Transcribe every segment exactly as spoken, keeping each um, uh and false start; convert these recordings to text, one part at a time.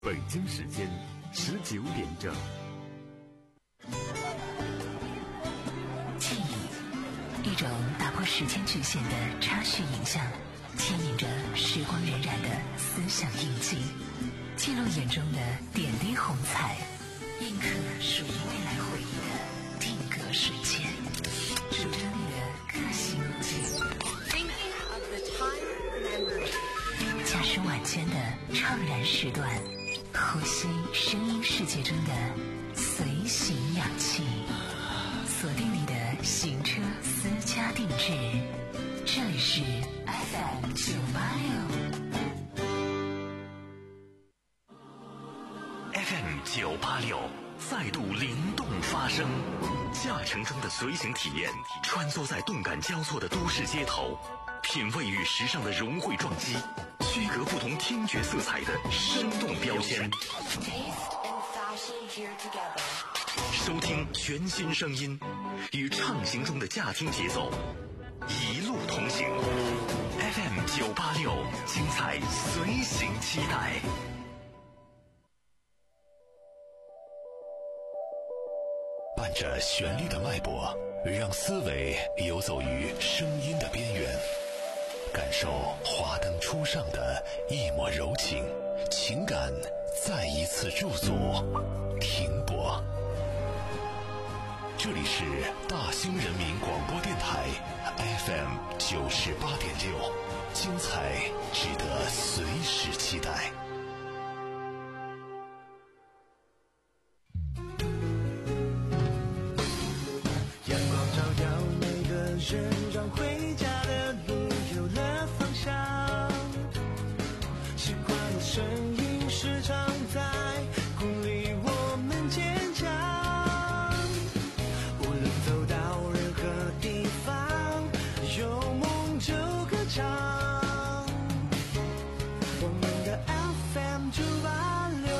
北京时间十九点整。 记忆，一种打破时间局限的插叙影像，牵引着时光荏苒的思想印记，记录眼中的点滴红彩，印刻属于未来回忆的定格瞬间，主张你的个性记忆，驾驶晚间的怅然时段，呼吸声音世界中的随行氧气，锁定你的行车私家定制，这里是 F M 九八六 F M 九八六再度灵动发声，驾乘中的随行体验，穿梭在动感交错的都市街头，品味与时尚的融汇撞击，区隔不同听觉色彩的生动标签，收听全新声音，与畅行中的驾听节奏一路同行。 F M 九八六，精彩随行期待。伴着旋律的脉搏，让思维游走于声音的边缘，感受华灯初上的一抹柔情，情感再一次驻足停泊。这里是大兴人民广播电台 F M 九十八点六，精彩值得随时期待。 阳光照耀每个人，让回家的路有了方向。习惯的声音时常在鼓励我们坚强。无论走到任何地方，有梦就歌唱。我们的 F M 九八六。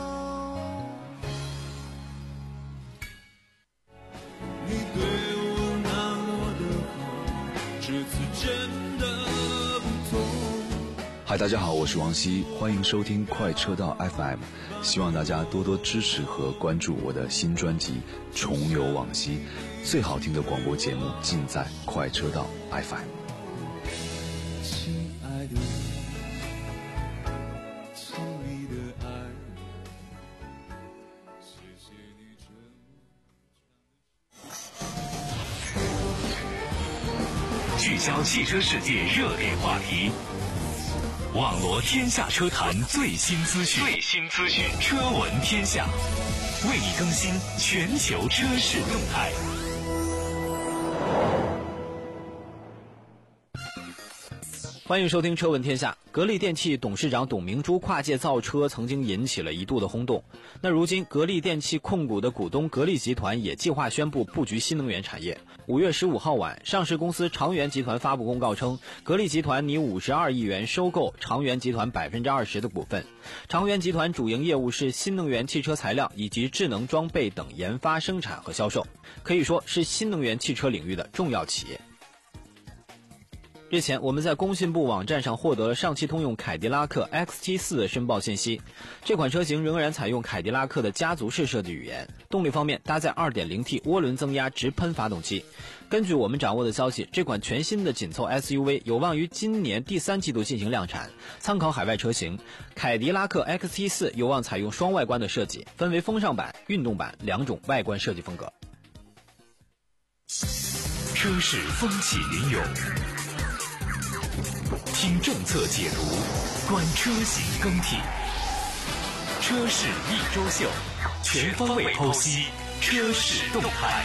你对我那么的好，这次真的不同。 嗨，大家好，我是王希，欢迎收听快车道 F M， 希望大家多多支持和关注我的新专辑《重游往昔》，最好听的广播节目尽在快车道 F M。 亲爱的，从你的爱，谢谢你这聚焦汽车世界热点话题，网罗天下车坛最新资讯，最新资讯，车闻天下，为你更新全球车市动态。 欢迎收听车闻天下。格力电器董事长董明珠跨界造车曾经引起了一度的轰动，那如今格力电器控股的股东格力集团也计划宣布布局新能源产业。五月十五号晚，上市公司长源集团发布公告称，格力集团拟五十二亿元收购长源集团百分之二十的股份。长源集团主营业务是新能源汽车材料以及智能装备等研发、生产和销售，可以说是新能源汽车领域的重要企业。日前，我们在工信部网站上获得了上汽通用凯迪拉克 X 七四 的申报信息。这款车型仍然采用凯迪拉克的家族式设计语言，动力方面搭载 二点零 T 涡轮增压直喷发动机。根据我们掌握的消息，这款全新的紧凑 S U V 有望于今年第三季度进行量产。参考海外车型，凯迪拉克 X 七四 有望采用双外观的设计，分为风尚版、运动版两种外观设计风格。 车市风起云涌，听政策解读，观车型更替，车市一周秀，全方位剖析车市动态。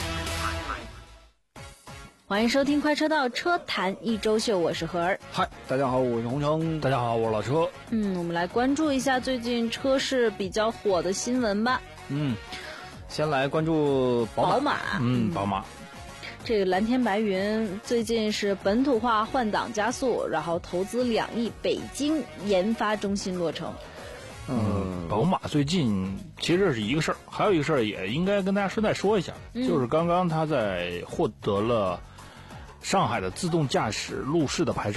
欢迎收听快车道车坛一周秀，我是何儿。 嗨，大家好，我是洪城。 大家好，我是老车。 嗯，我们来关注一下最近车市比较火的新闻吧。 嗯，先来关注宝马。 宝马， 嗯，宝马。 这个蓝天白云最近是本土化换挡加速，然后投资两亿，北京研发中心落成。 嗯，宝马最近其实这是一个事儿，还有一个事儿也应该跟大家顺带说一下， 嗯、 就是刚刚他在获得了上海的自动驾驶路试的牌照。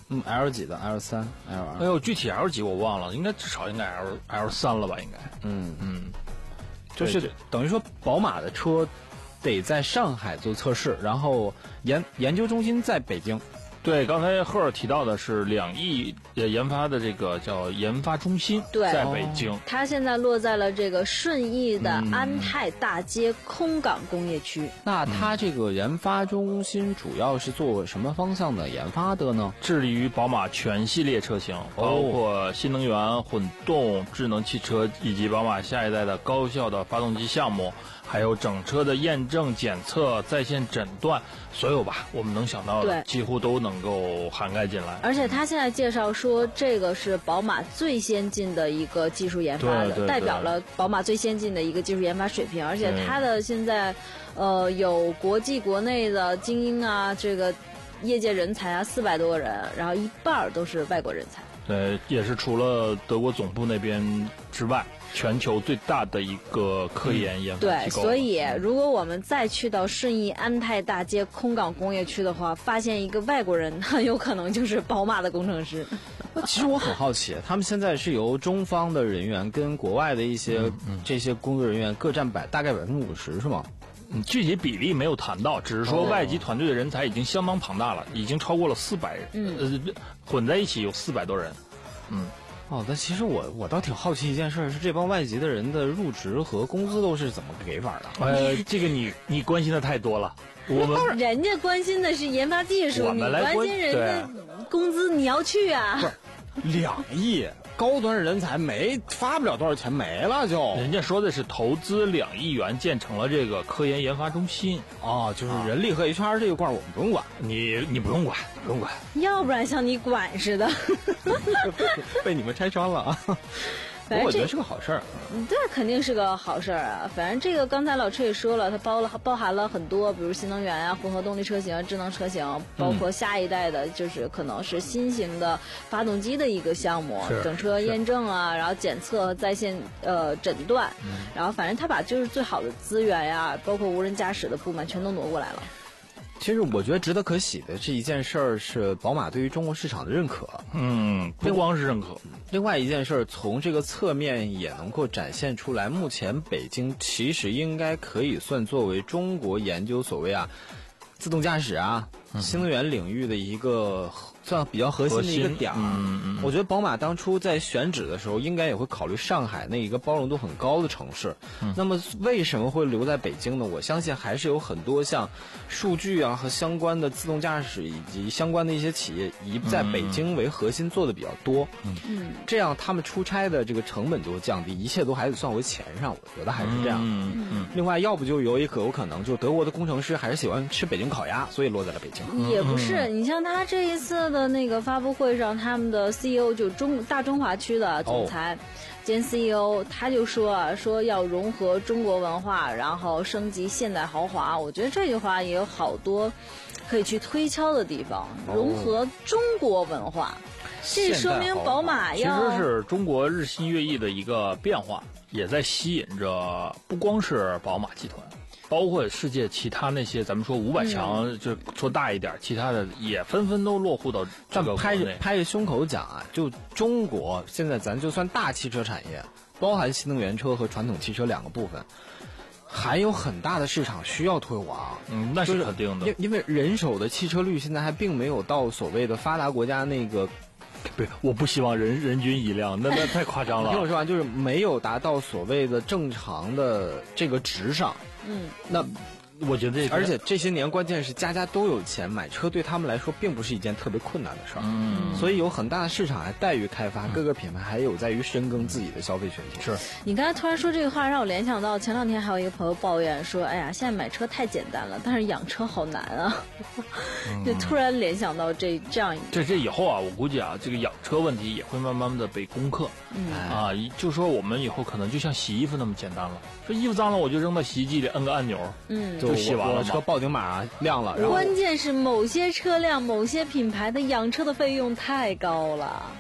嗯 L 几的 L 三 L 二。 哎呦，具体 L 几我忘了，应该至少应该 L L 三了吧？应该。 嗯嗯， 就是等于说宝马的车得在上海做测试，然后研研究中心在北京。 对，刚才赫尔提到的是两亿呃研发的这个叫研发中心， 对， 在北京。哦、 它现在落在了这个顺义的安泰大街空港工业区。 嗯、那它这个研发中心主要是做什么方向的研发的呢？ 致力于宝马全系列车型，包括新能源、混动、智能汽车以及宝马下一代的高效的发动机项目。还有整车的验证、检测、在线诊断，所有吧，我们能想到的几乎都能够涵盖进来。 而且他现在介绍说，这个是宝马最先进的一个技术研发的， 对对对， 代表了宝马最先进的一个技术研发水平。而且它的现在，呃，有国际国内的精英啊，这个业界人才啊，四百多个人，然后一半都是外国人才。 对，也是除了德国总部那边之外，全球最大的一个科研研发机构。 对，所以如果我们再去到顺义安泰大街空港工业区的话，发现一个外国人，很有可能就是宝马的工程师。 其实我很好奇，他们现在是由中方的人员跟国外的一些、嗯嗯、这些工作人员各占百大概百分之五十，是吗？ 嗯，具体比例没有谈到，只是说外籍团队的人才已经相当庞大了，已经超过了四百人，嗯、呃，混在一起有四百多人。嗯， 哦，但其实我我倒挺好奇一件事，是这帮外籍的人的入职和工资都是怎么给法的？ 呃，这个你你关心的太多了。我们人家关心的是研发技术，你关心人家工资，你要去啊？ 不是，两亿高端人才没发不了多少钱，没了就。 人家说的是投资两亿元建成了这个科研研发中心。 哦，就是人力和 H R 这一块我们不用管， 你你不用管，不用管。 要不然像你管似的， 被你们拆穿了啊。 反正我觉得是个好事儿， 对，肯定是个好事儿啊。反正这个刚才老车也说了，它包了包含了很多，比如新能源啊、混合动力车型、智能车型，包括下一代的，就是可能是新型的发动机的一个项目，整车验证啊，然后检测、在线呃诊断，嗯、然后反正他把就是最好的资源呀，包括无人驾驶的部门全都挪过来了。 其实我觉得值得可喜的这一件事儿是宝马对于中国市场的认可。 嗯，不光是认可， 另外一件事儿从这个侧面也能够展现出来，目前北京其实应该可以算作为中国研究所谓啊自动驾驶啊、嗯、新能源领域的一个算比较核心的一个点儿。 嗯嗯， 我觉得宝马当初在选址的时候，应该也会考虑上海那一个包容度很高的城市。嗯、那么为什么会留在北京呢？我相信还是有很多像数据啊和相关的自动驾驶以及相关的一些企业以在北京为核心做的比较多。嗯嗯，这样他们出差的这个成本就会降低，一切都还得算回钱上。我觉得还是这样。 嗯嗯。 另外，要不就有一可有可能，就德国的工程师还是喜欢吃北京烤鸭，所以落在了北京。 也不是，你像他这一次的那个发布会上，他们的 C E O 就中大中华区的总裁兼 C E O，、哦、他就说啊，说要融合中国文化，然后升级现代豪华。我觉得这句话也有好多可以去推敲的地方，哦、融合中国文化，这说明宝马要其实是中国日新月异的一个变化，也在吸引着不光是宝马集团。包括世界其他那些，咱们说五百强，嗯、就说大一点，其他的也纷纷都落户到这个国内。 拍着拍着胸口讲啊，就中国现在咱就算大汽车产业，包含新能源车和传统汽车两个部分，还有很大的市场需要推广。 嗯，那是肯定的。 因因为人手的汽车率现在还并没有到所谓的发达国家那个。 不，我不希望人人均一辆，那那太夸张了。 听我说完，就是没有达到所谓的正常的这个值上。嗯，那我觉得， 而且这些年关键是家家都有钱，买车对他们来说并不是一件特别困难的事儿。嗯，所以有很大的市场还待于开发，嗯、各个品牌还有在于深耕自己的消费群体。 是你刚才突然说这个话，让我联想到前两天还有一个朋友抱怨说：“哎呀，现在买车太简单了，但是养车好难啊。嗯”就突然联想到这这样一这这以后啊，我估计啊，这个养车问题也会慢慢的被攻克。嗯啊，就说我们以后可能就像洗衣服那么简单了，这衣服脏了我就扔到洗衣机里摁个按钮，嗯，就洗完了。 车报警码亮了，然后关键是某些车辆、某些品牌的养车的费用太高了。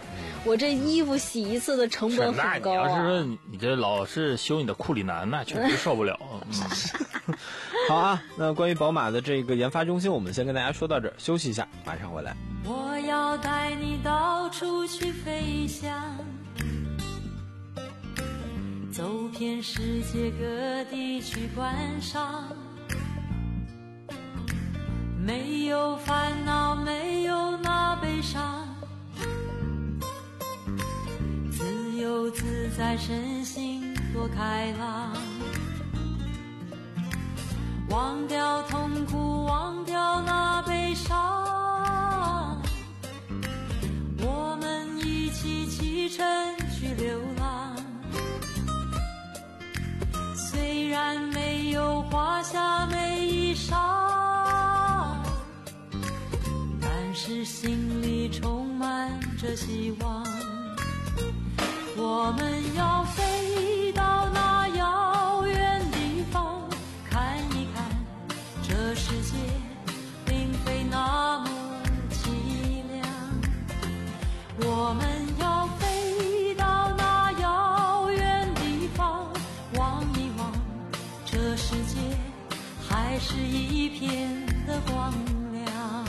我这衣服洗一次的成本很高啊。 那你要是说你这老是修你的库里南，那确实受不了。 嗯、好啊，那关于宝马的这个研发中心，我们先跟大家说到这儿，休息一下，马上回来。 我要带你到处去飞翔，走遍世界各地去观赏，没有烦恼，没有那悲伤，自由自在，身心多开朗，忘掉痛苦，忘掉那悲伤，我们一起启程去流浪。虽然没有华厦美衣裳，但是心里充满着希望。我们要飞到那遥远地方，看一看这世界并非那么凄凉。我们要飞到那遥远地方，望一望这世界还是一片的光亮。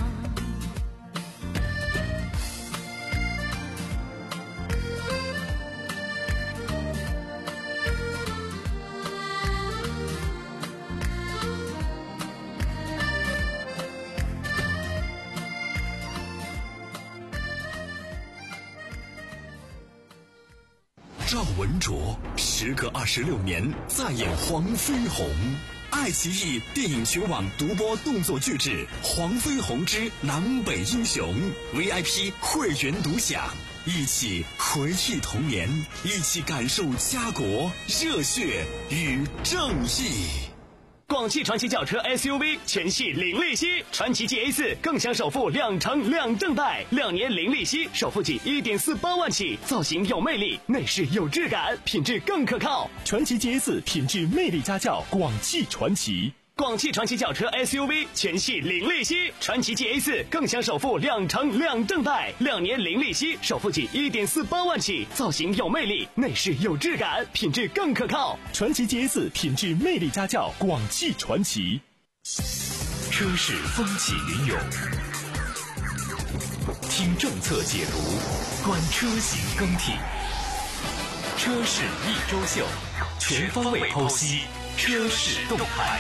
赵文卓时隔二十六年再演黄飞鸿，爱奇艺电影全网独播动作巨制《黄飞鸿之南北英雄》 ，V I P 会员独享，一起回忆童年，一起感受家国热血与正义。 广汽传祺轿车 S U V 全系零利息，传祺 G A 四更享首付两成两正贷，两年零利息，首付仅一点四八万起，造型有魅力，内饰有质感，品质更可靠。 传祺 G A 四品质魅力家轿，广汽传祺。 广汽传祺轿车 S U V 全系零利息，传祺 G A 四更享首付两成两正贷，两年零利息，首付仅一点四八万起，造型有魅力，内饰有质感，品质更可靠。 传祺 G A 四品质魅力家轿，广汽传祺。 车市风起云涌，听政策解读，观车型更替，车市一周秀，全方位剖析车市动态。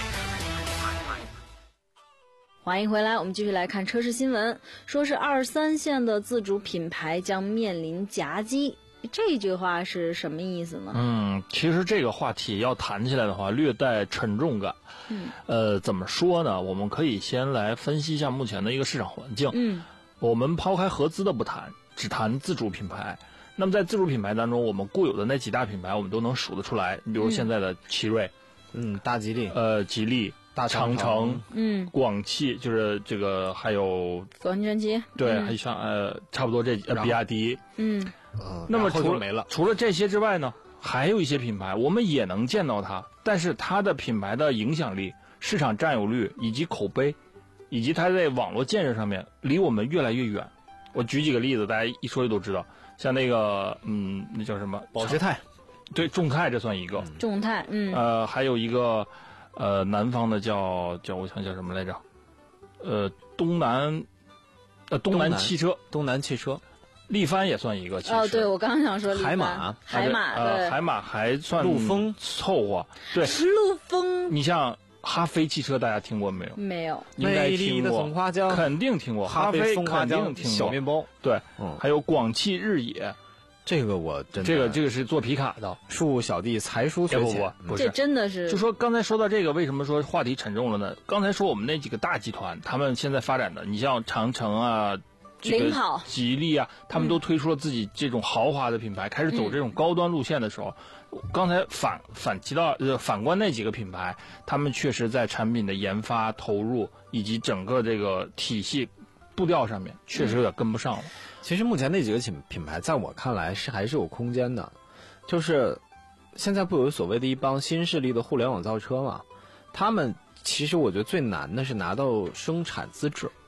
欢迎回来，我们继续来看车市新闻。说是二三线的自主品牌将面临夹击，这句话是什么意思呢？ 嗯，其实这个话题要谈起来的话，略带沉重感。 嗯， 呃，怎么说呢？我们可以先来分析一下目前的一个市场环境。 嗯， 我们抛开合资的不谈，只谈自主品牌。那么在自主品牌当中，我们固有的那几大品牌，我们都能数得出来。你比如现在的奇瑞， 嗯，大吉利， 呃，吉利。 大长城， 嗯， 广汽就是这个，还有广汽传祺， 对， 嗯、 还像呃，差不多这呃，比亚迪， 嗯， 呃， 那么除了没了， 除了这些之外呢，还有一些品牌我们也能见到它，但是它的品牌的影响力、市场占有率以及口碑，以及它在网络建设上面离我们越来越远。我举几个例子，大家一说就都知道，像那个嗯，那叫什么保时泰， 对，众泰这算一个， 众泰，嗯， 呃，还有一个。呃，南方的叫叫我想叫什么来着？呃，东南，呃，东南汽车， 东南汽车， 力帆也算一个。 哦，对，我刚刚想说力帆， 海马， 海马， 呃，海马还算陆风凑合。对， 陆风。 你像哈飞汽车，大家听过没有？ 没有， 应该听过。 松花江肯定听过，哈飞肯定听过。 小面包， 对， 嗯， 还有广汽日野。 这个我真的， 这个这个是做皮卡的， 恕小弟才疏学浅， 不不， 这真的是。 就说刚才说到这个，为什么说话题沉重了呢？刚才说我们那几个大集团，他们现在发展的，你像长城啊、这个吉利啊，他们都推出了自己这种豪华的品牌，嗯、开始走这种高端路线的时候，嗯、刚才反反提到呃反观那几个品牌，他们确实在产品的研发投入以及整个这个体系步调上面，确实有点跟不上了。嗯其实目前那几个品品牌，在我看来是还是有空间的，就是现在不有所谓的一帮新势力的互联网造车嘛？他们其实我觉得最难的是拿到生产资质，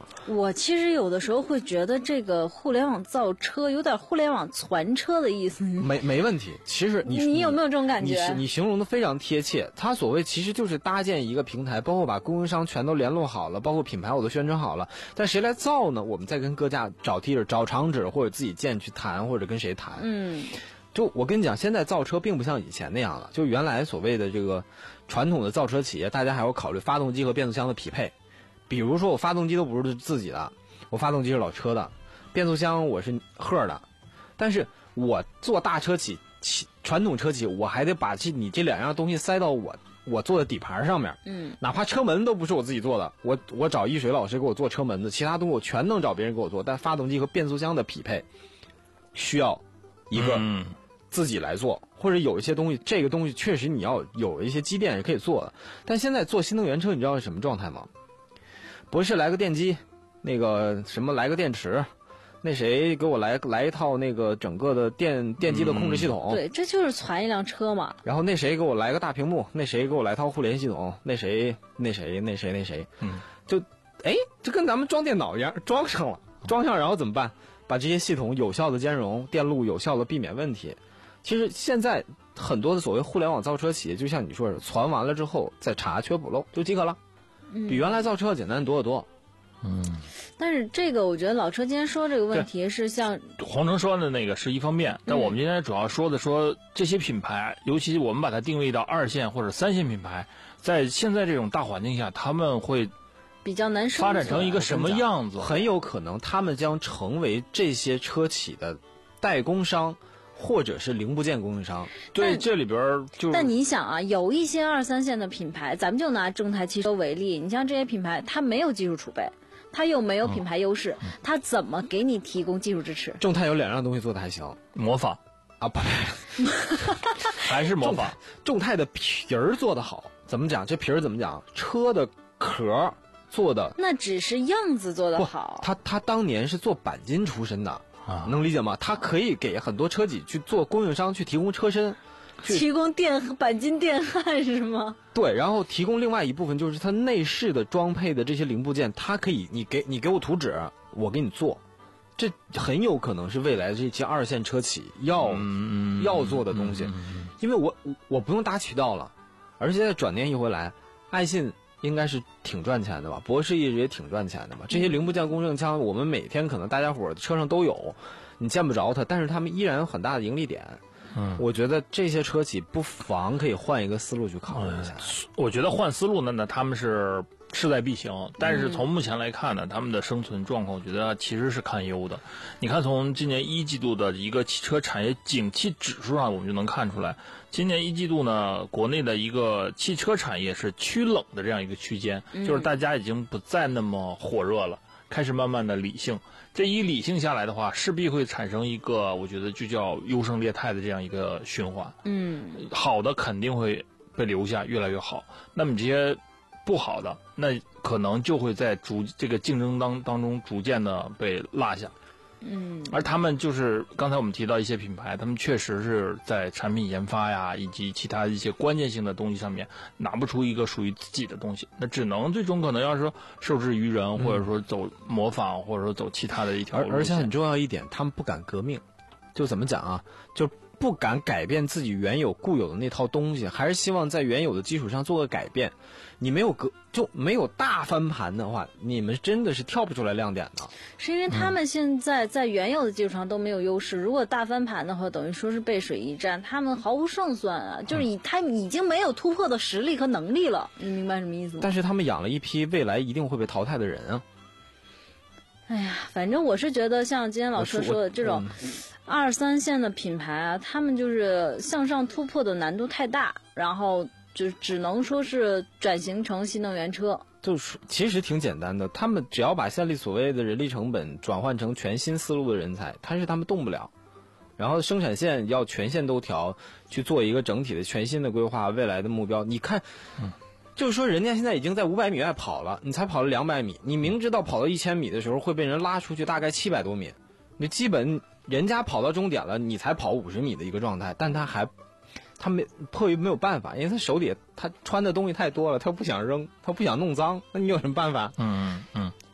我其实有的时候会觉得这个互联网造车有点互联网传车的意思。 没没问题，其实你你有没有这种感觉？ 你你形容的非常贴切。它所谓其实就是搭建一个平台，包括把供应商全都联络好了，包括品牌我都宣传好了。但谁来造呢？我们再跟各家找地儿、找厂址，或者自己建去谈，或者跟谁谈。 嗯， 就我跟你讲，现在造车并不像以前那样了。就原来所谓的这个传统的造车企业，大家还要考虑发动机和变速箱的匹配。比如说我发动机都不是自己的，我发动机是老车的，变速箱我是赫的，但是我做大车企企传统车企，我还得把这你这两样东西塞到我我做的底盘上面。 嗯， 哪怕车门都不是我自己做的，我我找易水老师给我做车门子，其他东西我全能找别人给我做，但发动机和变速箱的匹配需要一个自己来做，或者有一些东西，这个东西确实你要有一些机电是可以做的。但现在做新能源车，你知道是什么状态吗？博士来个电机，那个什么来个电池，那谁给我来来一套那个整个的电电机的控制系统。 嗯、对，这就是传一辆车嘛。 然后那谁给我来个大屏幕，那谁给我来套互联系统，那谁那谁那谁那谁， 嗯， 就哎，就跟咱们装电脑一样，装上了，装上然后怎么办？把这些系统有效的兼容，电路有效的避免问题。其实现在很多的所谓互联网造车企业，就像你说的，传完了之后再查缺补漏就及格了。比原来造车简单多得多。 嗯， 但是这个我觉得老车今天说这个问题是像黄成说的那个是一方面，但我们今天主要说的说这些品牌，尤其我们把它定位到二线或者三线品牌，在现在这种大环境下，他们会比较难发展成一个什么样子？ 很有可能他们将成为这些车企的代工商。或者是零部件供应商， 对，这里边就但你想啊，有一些二三线的品牌，咱们就拿正泰汽车为例，你像这些品牌，它没有技术储备，它又没有品牌优势，嗯、它怎么给你提供技术支持？ 正泰有两样东西做的还行， 模仿啊，不， 还是模仿。 正泰的皮儿做的好，怎么讲？这皮儿怎么讲？车的壳做的那只是样子做的好， 他他当年是做钣金出身的。啊，能理解吗？它可以给很多车企去做供应商，去提供车身， 提供电钣金电焊是吗？ 对，然后提供另外一部分就是它内饰的装配的这些零部件，它可以你给你给我图纸，我给你做，这很有可能是未来这些二线车企要、嗯、要做的东西，嗯嗯、因为我我不用搭渠道了，而且再转念一回来，爱信。应该是挺赚钱的吧，博士一直也挺赚钱的吧。这些零部件供应商，我们每天可能大家伙儿车上都有，你见不着它，但是他们依然有很大的盈利点。嗯，我觉得这些车企不妨可以换一个思路去考虑一下。 嗯、我觉得换思路呢，那他们是势在必行，但是从目前来看呢，他们的生存状况，我觉得其实是堪忧的。你看，从今年一季度的一个汽车产业景气指数上，我们就能看出来，今年一季度呢，国内的一个汽车产业是趋冷的这样一个区间，就是大家已经不再那么火热了，开始慢慢的理性。这一理性下来的话，势必会产生一个我觉得就叫优胜劣汰的这样一个循环。 嗯， 好的肯定会被留下，越来越好。那么这些不好的，那可能就会在逐这个竞争当当中逐渐的被落下。 嗯， 而他们就是刚才我们提到一些品牌，他们确实是在产品研发呀，以及其他一些关键性的东西上面拿不出一个属于自己的东西，那只能最终可能要是说受制于人，嗯、或者说走模仿，或者说走其他的一条路线。 而而且很重要一点，他们不敢革命，就怎么讲啊？就不敢改变自己原有固有的那套东西，还是希望在原有的基础上做个改变。你没有革就没有大翻盘的话，你们真的是跳不出来亮点的。 是因为他们现在在原有的基础上都没有优势，嗯、如果大翻盘的话，等于说是背水一战，他们毫无胜算啊！就是以他们已经没有突破的实力和能力了，你明白什么意思吗？ 但是他们养了一批未来一定会被淘汰的人啊。 哎呀，反正我是觉得像今天老师说的这种二三线的品牌啊，他们就是向上突破的难度太大，然后就只能说是转型成新能源车。 就是其实挺简单的，他们只要把现在所谓的人力成本转换成全新思路的人才，但是他们动不了。然后生产线要全线都调，去做一个整体的全新的规划，未来的目标。你看，嗯。就是说，人家现在已经在五百米外跑了，你才跑了两百米，你明知道跑到一千米的时候会被人拉出去大概七百多米，你基本人家跑到终点了，你才跑五十米的一个状态，但他还他没迫于没有办法，因为他手里他穿的东西太多了，他不想扔，他不想弄脏，那你有什么办法？ 嗯嗯。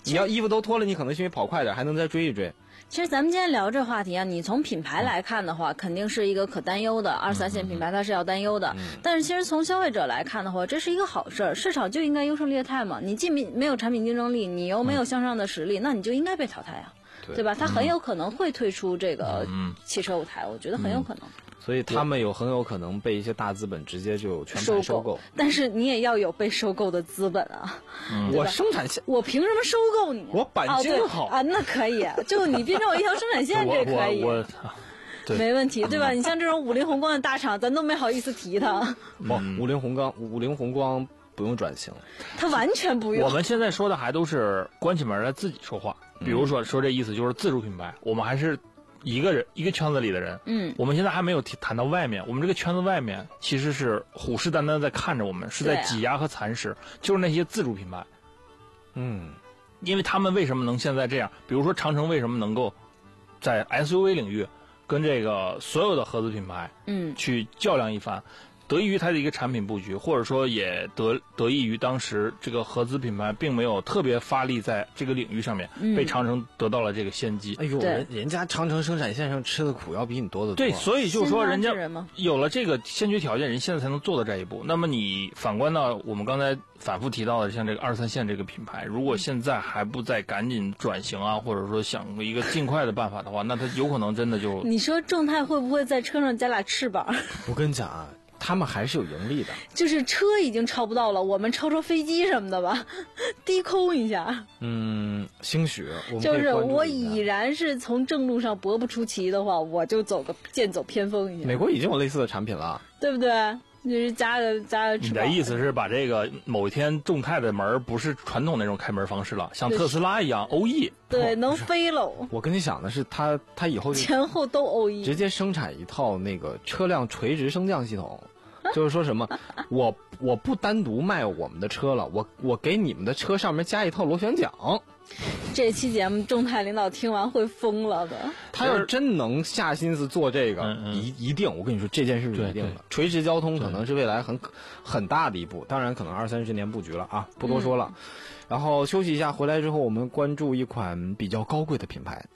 你要衣服都脱了，你可能因为跑快点还能再追一追。 其实咱们今天聊这话题啊，你从品牌来看的话，肯定是一个可担忧的，二三线品牌它是要担忧的。嗯、但是其实从消费者来看的话，这是一个好事儿，市场就应该优胜劣汰嘛。你既没有产品竞争力，你又没有向上的实力，嗯、那你就应该被淘汰啊，对, 对吧？它很有可能会退出这个汽车舞台，嗯、我觉得很有可能。嗯所以他们有很有可能被一些大资本直接就全盘收购， 但是你也要有被收购的资本啊！ 嗯、我生产线， 我凭什么收购你？ 我版权好、 哦、啊，那可以，就你变成我一条生产线，这可以， 我我我没问题，对吧？你像这种五菱宏光的大厂，咱都没好意思提它。 哦，五菱宏光，五菱宏光不用转型， 它完全不用。 我们现在说的还都是关起门来自己说话，比如说说这意思就是自主品牌，我们还是。一个人一个圈子里的人， 嗯， 我们现在还没有谈到外面，我们这个圈子外面其实是虎视眈眈在看着我们，是在挤压和蚕食，啊、就是那些自主品牌， 嗯， 因为他们为什么能现在这样？比如说长城为什么能够在 S U V 领域跟这个所有的合资品牌， 嗯， 去较量一番？得益于它的一个产品布局，或者说也得得益于当时这个合资品牌并没有特别发力在这个领域上面， 嗯、 被长城得到了这个先机。 哎呦，人人家长城生产线上吃的苦要比你多得多。 对，所以就是说人家有了这个先决条件，人现在才能做到这一步。那么你反观到我们刚才反复提到的，像这个二三线这个品牌，如果现在还不再赶紧转型啊，或者说想一个尽快的办法的话，那它有可能真的就…… 你说众泰会不会在车上加俩翅膀？ 我跟你讲啊。他们还是有盈利的， 就是车已经超不到了，我们超超飞机什么的吧，低空一下。 嗯，兴许我们就是我已然是从正路上勃不出奇的话，我就走个剑走偏锋一下。 美国已经有类似的产品了， 对不对？就是加个加个翅膀。 你的意思是把这个某一天众泰的门不是传统那种开门方式了，像特斯拉一样欧 E， 对，能飞喽。 我跟你想的是，它它以后前后都欧 E， 直接生产一套那个车辆垂直升降系统。就是说什么，我我不单独卖我们的车了，我我给你们的车上面加一套螺旋桨。 这期节目众泰领导听完会疯了的。 他要真能下心思做这个， 嗯嗯一一定，我跟你说这件事是一定的。垂直交通可能是未来很很大的一步，当然可能二三十年布局了啊，不多说了。嗯、然后休息一下，回来之后我们关注一款比较高贵的品牌。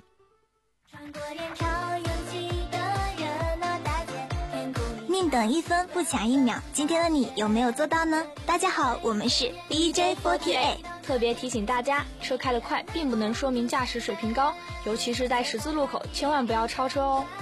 宁等一分不抢一秒，今天的你有没有做到呢？大家好，我们是 D J 四十八。 特别提醒大家，车开得快并不能说明驾驶水平高，尤其是在十字路口，千万不要超车哦。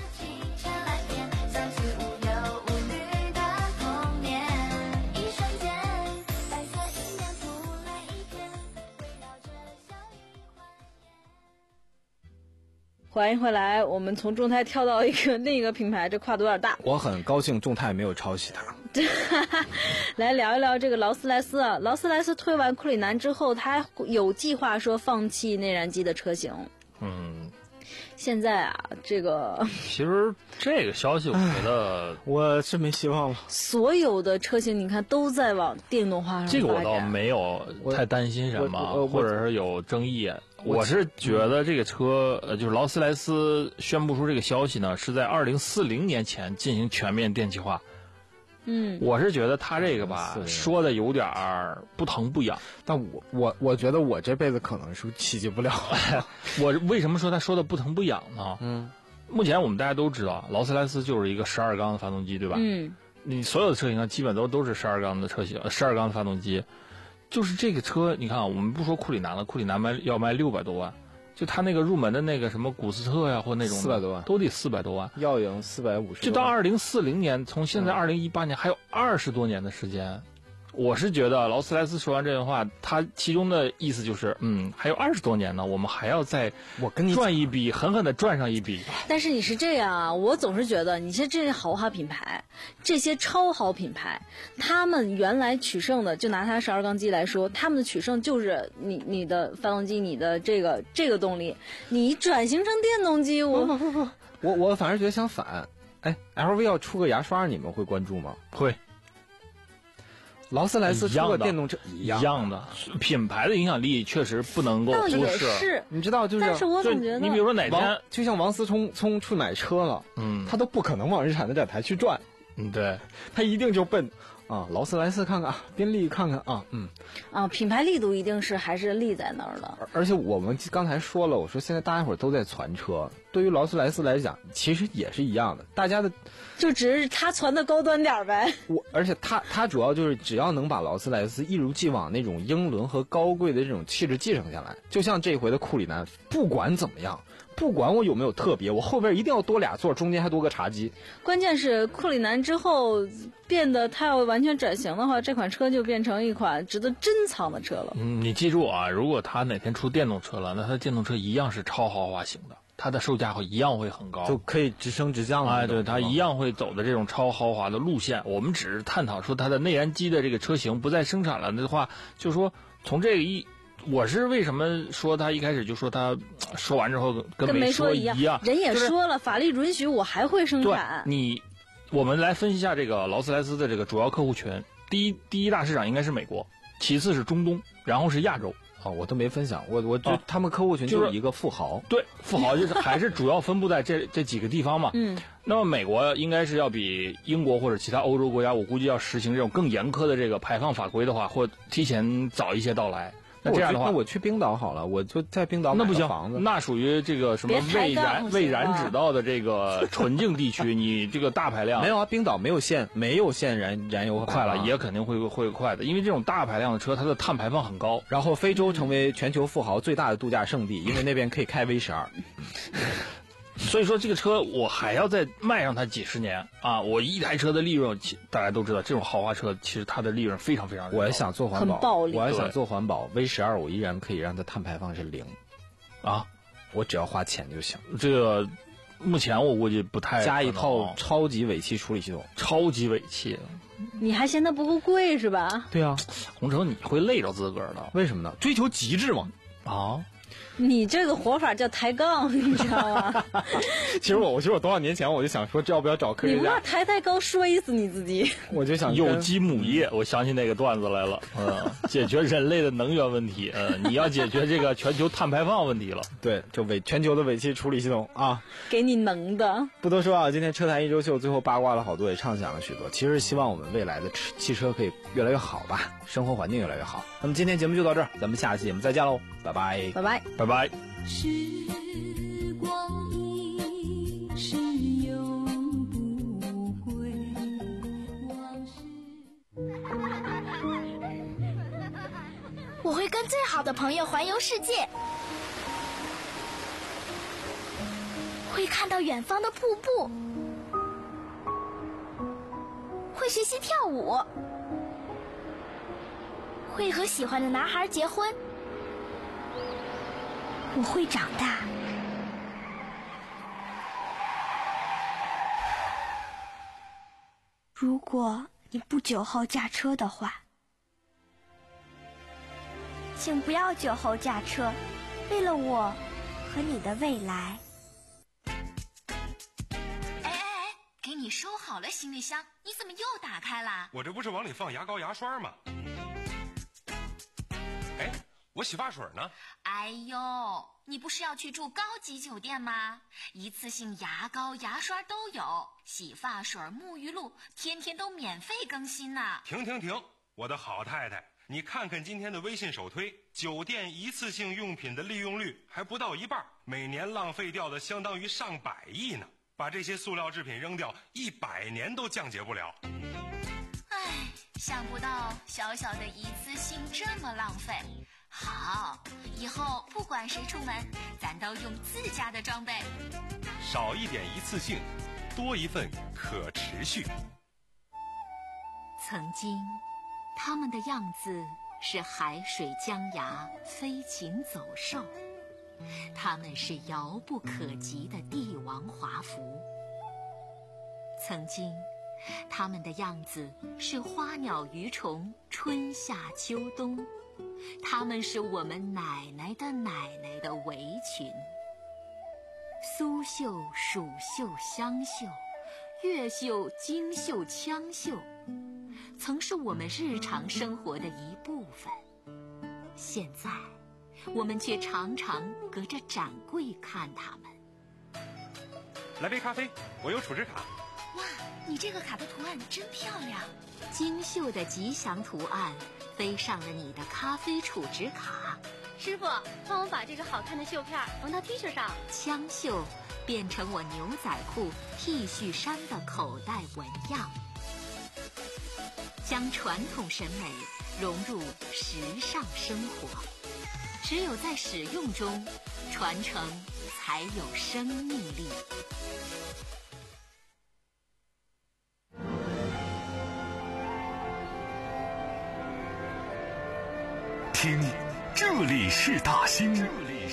欢迎回来，我们从众泰跳到一个另一个品牌，这跨度有点大。 我很高兴众泰没有抄袭它。 来聊一聊这个劳斯莱斯啊，劳斯莱斯推完库里南之后，他有计划说放弃内燃机的车型。 嗯， 现在啊，这个其实这个消息我觉得我是没希望了。 所有的车型你看都在往电动化上发展， 这个我倒没有太担心什么，或者是有争议。我是觉得这个车，呃，就是劳斯莱斯宣布出这个消息呢，是在二零四零年前进行全面电气化。 嗯， 我是觉得他这个吧，说的有点儿不疼不痒。 但我我我觉得我这辈子可能是企及不了。 我为什么说他说的不疼不痒呢？ 嗯， 目前我们大家都知道，劳斯莱斯就是一个十二缸的发动机，对吧？ 嗯， 你所有的车型上基本都都是十二缸的车型，十二缸的发动机。就是这个车，你看，我们不说库里南了，库里南卖要卖六百多万，就他那个入门的那个什么古斯特呀，或那种四百多万， 都得四百多万， 耀影四百五十， 就到二零四零年，从现在二零一八年还有二十多年的时间。我是觉得劳斯莱斯说完这段话，他其中的意思就是，嗯，还有二十多年呢，我们还要再我跟你赚一笔，狠狠的赚上一笔。 但是你是这样啊，我总是觉得，你像这些豪华品牌，这些超豪品牌，他们原来取胜的，就拿它十二缸机来说，他们的取胜就是你你的发动机，你的这个这个动力，你转型成电动机，我不不不，我我反而觉得相反。哎 ，L V 要出个牙刷，你们会关注吗？ 会。 劳斯莱斯出个电动车一样的，品牌的影响力确实不能够忽视。 是， 你知道，就是， 但是我总觉得， 你比如说哪天， 就像王思聪聪去买车了， 嗯， 他都不可能往日产的展台去转， 嗯，对， 他一定就奔啊，劳斯莱斯看看，宾利看看啊，嗯， 啊，品牌力度一定是还是立在那儿的。 而且我们刚才说了，我说现在大家伙都在传车，对于劳斯莱斯来讲，其实也是一样的，大家的就只是他传的高端点呗。 我而且他他主要就是只要能把劳斯莱斯一如既往那种英伦和高贵的这种气质继承下来，就像这回的库里南，不管怎么样。不管我有没有特别，我后边一定要多俩座，中间还多个茶几。 关键是库里南之后变得，它要完全转型的话，这款车就变成一款值得珍藏的车了。 嗯，你记住啊，如果它哪天出电动车了，那它的电动车一样是超豪华型的，它的售价会一样会很高， 就可以直升直降了。 哎，对，它一样会走的这种超豪华的路线。我们只是探讨说它的内燃机的这个车型不再生产了的话，就说从这个一。我是为什么说他一开始就说他说完之后跟没说一样？样人也说了， 就是、 法律允许我还会生产。 你，我们来分析一下这个劳斯莱斯的这个主要客户群。第一，第一大市场应该是美国，其次是中东，然后是亚洲。 哦，我都没分享，我我就、啊、他们客户群就是一个富豪， 对，富豪就是还是主要分布在这这几个地方嘛。 嗯。 那么美国应该是要比英国或者其他欧洲国家，我估计要实行这种更严苛的这个排放法规的话，或提前早一些到来。那这样的话， 那我去冰岛好了，我就在冰岛买个房子。 那属于这个什么未燃未燃指道的这个纯净地区，你这个大排量没有啊？冰岛没有限没有限燃燃油快了，也肯定会会快的，因为这种大排量的车，它的碳排放很高。 然后非洲成为全球富豪最大的度假胜地，因为那边可以开 V 十二。 所以说这个车我还要再卖上它几十年啊！我一台车的利润，大家都知道，这种豪华车其实它的利润非常非常高。 我也想做环保， 很暴利。 我还想做环保 ，V 十二我依然可以让它碳排放是零， 啊， 我只要花钱就行。 这个目前我估计不太加一套超级尾气处理系统， 超级尾气， 你还嫌它不够贵是吧？ 对啊， 洪城你会累着自个儿的， 为什么呢？追求极致嘛。 啊。 你这个活法叫抬杠，你知道吗？ 其实我，我其实我多少年前我就想说，这要不要找科学家？ 你不抬抬高摔死你自己。 我就想有机母业，我想起那个段子来了。嗯，解决人类的能源问题，嗯，你要解决这个全球碳排放问题了。 对，就尾全球的尾气处理系统啊， 给你能的。 不多说啊，今天车坛一周秀最后八卦了好多，也畅想了许多。其实希望我们未来的汽车可以越来越好吧，生活环境越来越好。那么今天节目就到这儿，咱们下期节目再见喽，拜拜， 拜拜， 拜拜。 时光一逝永不回，往事。 我会跟最好的朋友环游世界，会看到远方的瀑布，会学习跳舞，会和喜欢的男孩结婚。我会长大。如果你不酒后驾车的话，请不要酒后驾车，为了我和你的未来。 哎哎哎，给你收好了行李箱，你怎么又打开了？ 我这不是往里放牙膏牙刷吗？哎，我洗发水呢。 哎呦，你不是要去住高级酒店吗？一次性牙膏牙刷都有，洗发水沐浴露天天都免费更新呢。 停停停，我的好太太，你看看今天的微信首推，酒店一次性用品的利用率还不到一半，每年浪费掉的相当于上百亿呢。把这些塑料制品扔掉，一百年都降解不了。 唉，想不到小小的一次性这么浪费。好，以后不管谁出门，咱都用自家的装备。 少一点一次性，多一份可持续。 曾经，他们的样子是海水江崖，飞禽走兽。他们是遥不可及的帝王华服。曾经，他们的样子是花鸟鱼虫，春夏秋冬。他们是我们奶奶的奶奶的围裙。苏绣、蜀绣、湘绣，越绣、京绣、羌绣，曾是我们日常生活的一部分。现在，我们却常常隔着展柜看他们。 来杯咖啡，我有储值卡。 哇， 你这个卡的图案真漂亮。 精绣的吉祥图案飞上了你的咖啡储值卡。 师傅，帮我把这个好看的绣片缝到 T 恤上。 枪绣变成我牛仔裤、T 恤衫的口袋纹样，将传统审美融入时尚生活。只有在使用中，传承才有生命力。 听，这里是大兴。